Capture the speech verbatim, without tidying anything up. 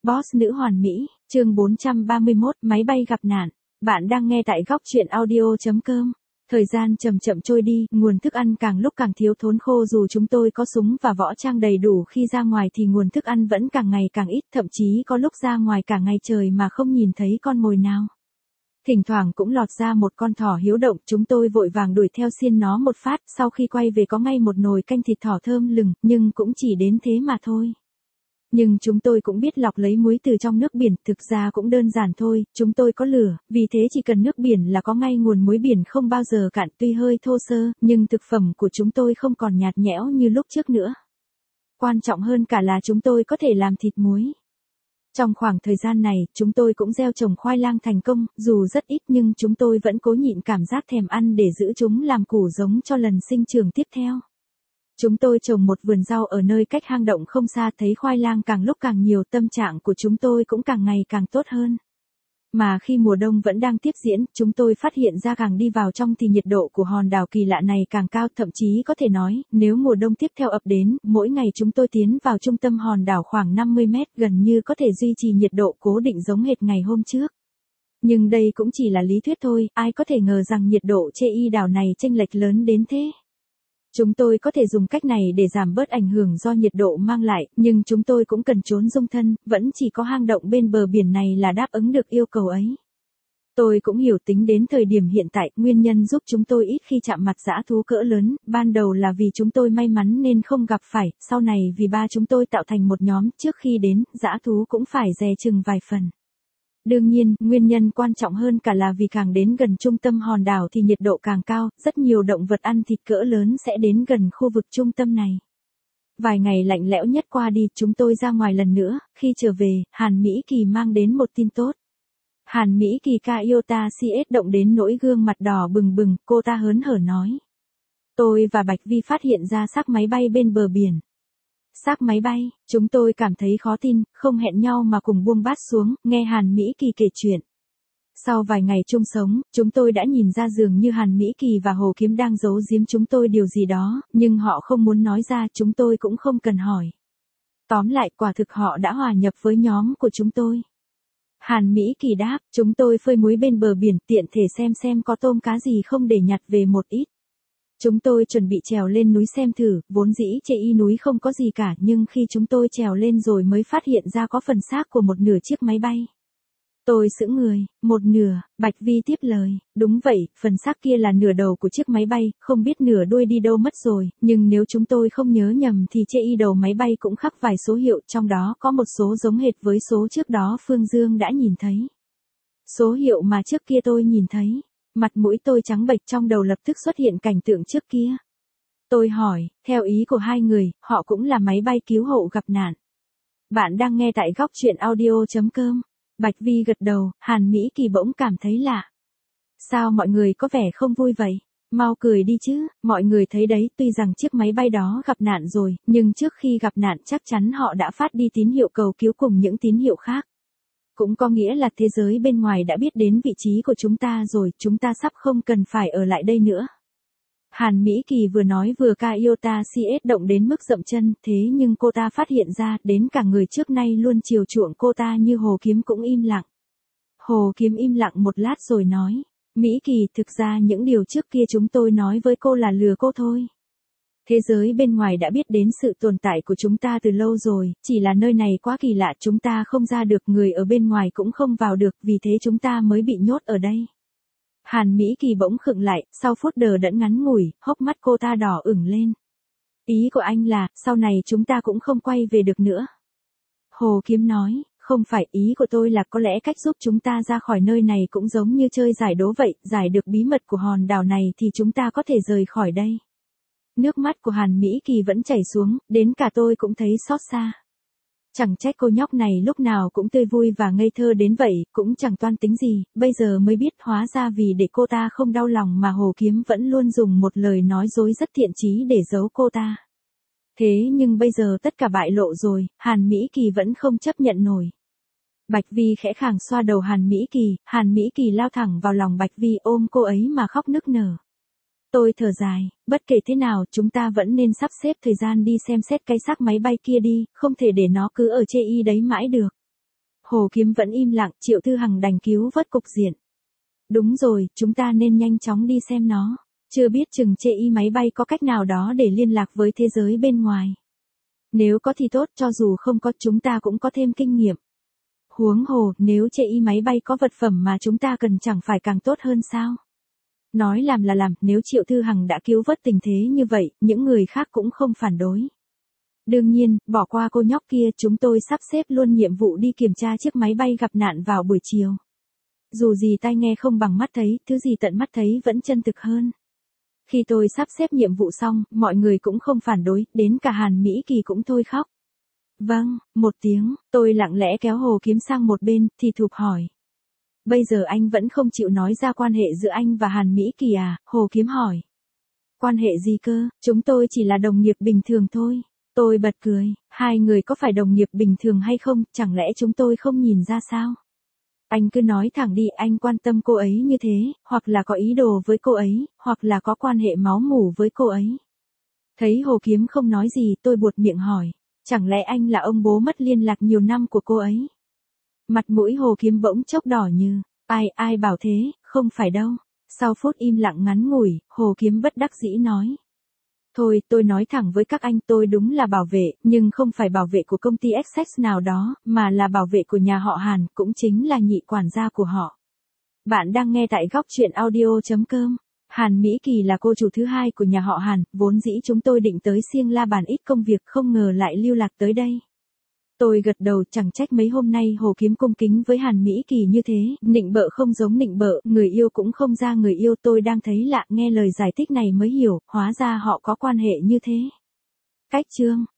Boss nữ hoàn mỹ, chương bốn trăm ba mươi mốt, máy bay gặp nạn. Bạn đang nghe tại góc truyện audio chấm com. Thời gian chậm chậm trôi đi, nguồn thức ăn càng lúc càng thiếu thốn khô, dù chúng tôi có súng và võ trang đầy đủ khi ra ngoài thì nguồn thức ăn vẫn càng ngày càng ít, thậm chí có lúc ra ngoài cả ngày trời mà không nhìn thấy con mồi nào. Thỉnh thoảng cũng lọt ra một con thỏ hiếu động, chúng tôi vội vàng đuổi theo xiên nó một phát, sau khi quay về có ngay một nồi canh thịt thỏ thơm lừng, nhưng cũng chỉ đến thế mà thôi. Nhưng chúng tôi cũng biết lọc lấy muối từ trong nước biển, thực ra cũng đơn giản thôi, chúng tôi có lửa, vì thế chỉ cần nước biển là có ngay nguồn muối biển không bao giờ cạn, tuy hơi thô sơ, nhưng thực phẩm của chúng tôi không còn nhạt nhẽo như lúc trước nữa. Quan trọng hơn cả là chúng tôi có thể làm thịt muối. Trong khoảng thời gian này, chúng tôi cũng gieo trồng khoai lang thành công, dù rất ít nhưng chúng tôi vẫn cố nhịn cảm giác thèm ăn để giữ chúng làm củ giống cho lần sinh trưởng tiếp theo. Chúng tôi trồng một vườn rau ở nơi cách hang động không xa, thấy khoai lang càng lúc càng nhiều, tâm trạng của chúng tôi cũng càng ngày càng tốt hơn. Mà khi mùa đông vẫn đang tiếp diễn, chúng tôi phát hiện ra càng đi vào trong thì nhiệt độ của hòn đảo kỳ lạ này càng cao, thậm chí có thể nói, nếu mùa đông tiếp theo ập đến, mỗi ngày chúng tôi tiến vào trung tâm hòn đảo khoảng năm mươi mét, gần như có thể duy trì nhiệt độ cố định giống hệt ngày hôm trước. Nhưng đây cũng chỉ là lý thuyết thôi, ai có thể ngờ rằng nhiệt độ trên y đảo này chênh lệch lớn đến thế. Chúng tôi có thể dùng cách này để giảm bớt ảnh hưởng do nhiệt độ mang lại, nhưng chúng tôi cũng cần trốn dung thân, vẫn chỉ có hang động bên bờ biển này là đáp ứng được yêu cầu ấy. Tôi cũng hiểu tính đến thời điểm hiện tại, nguyên nhân giúp chúng tôi ít khi chạm mặt dã thú cỡ lớn, ban đầu là vì chúng tôi may mắn nên không gặp phải, sau này vì ba chúng tôi tạo thành một nhóm, trước khi đến, dã thú cũng phải dè chừng vài phần. Đương nhiên, nguyên nhân quan trọng hơn cả là vì càng đến gần trung tâm hòn đảo thì nhiệt độ càng cao, rất nhiều động vật ăn thịt cỡ lớn sẽ đến gần khu vực trung tâm này. Vài ngày lạnh lẽo nhất qua đi, chúng tôi ra ngoài lần nữa, khi trở về, Hàn Mỹ Kỳ mang đến một tin tốt. Hàn Mỹ Kỳ Kaiota xê ét động đến nỗi gương mặt đỏ bừng bừng, cô ta hớn hở nói. Tôi và Bạch Vi phát hiện ra xác máy bay bên bờ biển. Xác máy bay, chúng tôi cảm thấy khó tin, không hẹn nhau mà cùng buông bát xuống, nghe Hàn Mỹ Kỳ kể chuyện. Sau vài ngày chung sống, chúng tôi đã nhìn ra dường như Hàn Mỹ Kỳ và Hồ Kiếm đang giấu giếm chúng tôi điều gì đó, nhưng họ không muốn nói ra, chúng tôi cũng không cần hỏi. Tóm lại, quả thực họ đã hòa nhập với nhóm của chúng tôi. Hàn Mỹ Kỳ đáp, chúng tôi phơi muối bên bờ biển, tiện thể xem xem có tôm cá gì không để nhặt về một ít. Chúng tôi chuẩn bị trèo lên núi xem thử, vốn dĩ trên y núi không có gì cả, nhưng khi chúng tôi trèo lên rồi mới phát hiện ra có phần xác của một nửa chiếc máy bay. Tôi sững người, một nửa, Bạch Vi tiếp lời, đúng vậy, phần xác kia là nửa đầu của chiếc máy bay, không biết nửa đuôi đi đâu mất rồi, nhưng nếu chúng tôi không nhớ nhầm thì trên y đầu máy bay cũng khắc vài số hiệu, trong đó có một số giống hệt với số trước đó Phương Dương đã nhìn thấy. Số hiệu mà trước kia tôi nhìn thấy. Mặt mũi tôi trắng bệch, trong đầu lập tức xuất hiện cảnh tượng trước kia. Tôi hỏi, theo ý của hai người, họ cũng là máy bay cứu hộ gặp nạn. Bạn đang nghe tại góc truyện audio chấm com. Bạch Vi gật đầu, Hàn Mỹ Kỳ bỗng cảm thấy lạ. Sao mọi người có vẻ không vui vậy? Mau cười đi chứ, mọi người thấy đấy, tuy rằng chiếc máy bay đó gặp nạn rồi, nhưng trước khi gặp nạn chắc chắn họ đã phát đi tín hiệu cầu cứu cùng những tín hiệu khác. Cũng có nghĩa là thế giới bên ngoài đã biết đến vị trí của chúng ta rồi, chúng ta sắp không cần phải ở lại đây nữa. Hàn Mỹ Kỳ vừa nói vừa Kaiota xê ét động đến mức dậm chân, thế nhưng cô ta phát hiện ra, đến cả người trước nay luôn chiều chuộng cô ta như Hồ Kiếm cũng im lặng. Hồ Kiếm im lặng một lát rồi nói, Mỹ Kỳ, thực ra những điều trước kia chúng tôi nói với cô là lừa cô thôi. Thế giới bên ngoài đã biết đến sự tồn tại của chúng ta từ lâu rồi, chỉ là nơi này quá kỳ lạ, chúng ta không ra được, người ở bên ngoài cũng không vào được, vì thế chúng ta mới bị nhốt ở đây. Hàn Mỹ Kỳ bỗng khựng lại, sau phút đờ đẫn ngắn ngủi, hốc mắt cô ta đỏ ửng lên. Ý của anh là, sau này chúng ta cũng không quay về được nữa. Hồ Kiếm nói, không phải, ý của tôi là có lẽ cách giúp chúng ta ra khỏi nơi này cũng giống như chơi giải đố vậy, giải được bí mật của hòn đảo này thì chúng ta có thể rời khỏi đây. Nước mắt của Hàn Mỹ Kỳ vẫn chảy xuống, đến cả tôi cũng thấy xót xa. Chẳng trách cô nhóc này lúc nào cũng tươi vui và ngây thơ đến vậy, cũng chẳng toan tính gì, bây giờ mới biết hóa ra vì để cô ta không đau lòng mà Hồ Kiếm vẫn luôn dùng một lời nói dối rất thiện chí để giấu cô ta. Thế nhưng bây giờ tất cả bại lộ rồi, Hàn Mỹ Kỳ vẫn không chấp nhận nổi. Bạch Vi khẽ khàng xoa đầu Hàn Mỹ Kỳ, Hàn Mỹ Kỳ lao thẳng vào lòng Bạch Vi ôm cô ấy mà khóc nức nở. Tôi thở dài, bất kể thế nào chúng ta vẫn nên sắp xếp thời gian đi xem xét cái xác máy bay kia đi, không thể để nó cứ ở chê y đấy mãi được. Hồ Kiếm vẫn im lặng, Triệu Thư Hằng đành cứu vớt cục diện. Đúng rồi, chúng ta nên nhanh chóng đi xem nó. Chưa biết chừng chê y máy bay có cách nào đó để liên lạc với thế giới bên ngoài. Nếu có thì tốt, cho dù không có chúng ta cũng có thêm kinh nghiệm. Huống hồ, nếu chê y máy bay có vật phẩm mà chúng ta cần chẳng phải càng tốt hơn sao? Nói làm là làm, nếu Triệu Thư Hằng đã cứu vớt tình thế như vậy, những người khác cũng không phản đối. Đương nhiên, bỏ qua cô nhóc kia, chúng tôi sắp xếp luôn nhiệm vụ đi kiểm tra chiếc máy bay gặp nạn vào buổi chiều. Dù gì tai nghe không bằng mắt thấy, thứ gì tận mắt thấy vẫn chân thực hơn. Khi tôi sắp xếp nhiệm vụ xong, mọi người cũng không phản đối, đến cả Hàn Mỹ Kỳ cũng thôi khóc. Vâng, một tiếng, tôi lặng lẽ kéo Hồ Kiếm sang một bên, thì thụp hỏi. Bây giờ anh vẫn không chịu nói ra quan hệ giữa anh và Hàn Mỹ Kỳ à? Hồ Kiếm hỏi. Quan hệ gì cơ, chúng tôi chỉ là đồng nghiệp bình thường thôi. Tôi bật cười, hai người có phải đồng nghiệp bình thường hay không, chẳng lẽ chúng tôi không nhìn ra sao? Anh cứ nói thẳng đi, anh quan tâm cô ấy như thế, hoặc là có ý đồ với cô ấy, hoặc là có quan hệ máu mủ với cô ấy. Thấy Hồ Kiếm không nói gì, tôi buột miệng hỏi, chẳng lẽ anh là ông bố mất liên lạc nhiều năm của cô ấy? Mặt mũi Hồ Kiếm bỗng chốc đỏ như, ai ai bảo thế, không phải đâu. Sau phút im lặng ngắn ngủi, Hồ Kiếm bất đắc dĩ nói. Thôi, tôi nói thẳng với các anh, tôi đúng là bảo vệ, nhưng không phải bảo vệ của công ty Essex nào đó, mà là bảo vệ của nhà họ Hàn, cũng chính là nhị quản gia của họ. Bạn đang nghe tại góc truyện audio chấm com. Hàn Mỹ Kỳ là cô chủ thứ hai của nhà họ Hàn, vốn dĩ chúng tôi định tới Siêng La bàn ít công việc, không ngờ lại lưu lạc tới đây. Tôi gật đầu, chẳng trách mấy hôm nay Hồ Kiếm cung kính với Hàn Mỹ Kỳ như thế, nịnh bợ không giống nịnh bợ, người yêu cũng không ra người yêu, tôi đang thấy lạ, nghe lời giải thích này mới hiểu, hóa ra họ có quan hệ như thế. Cách chương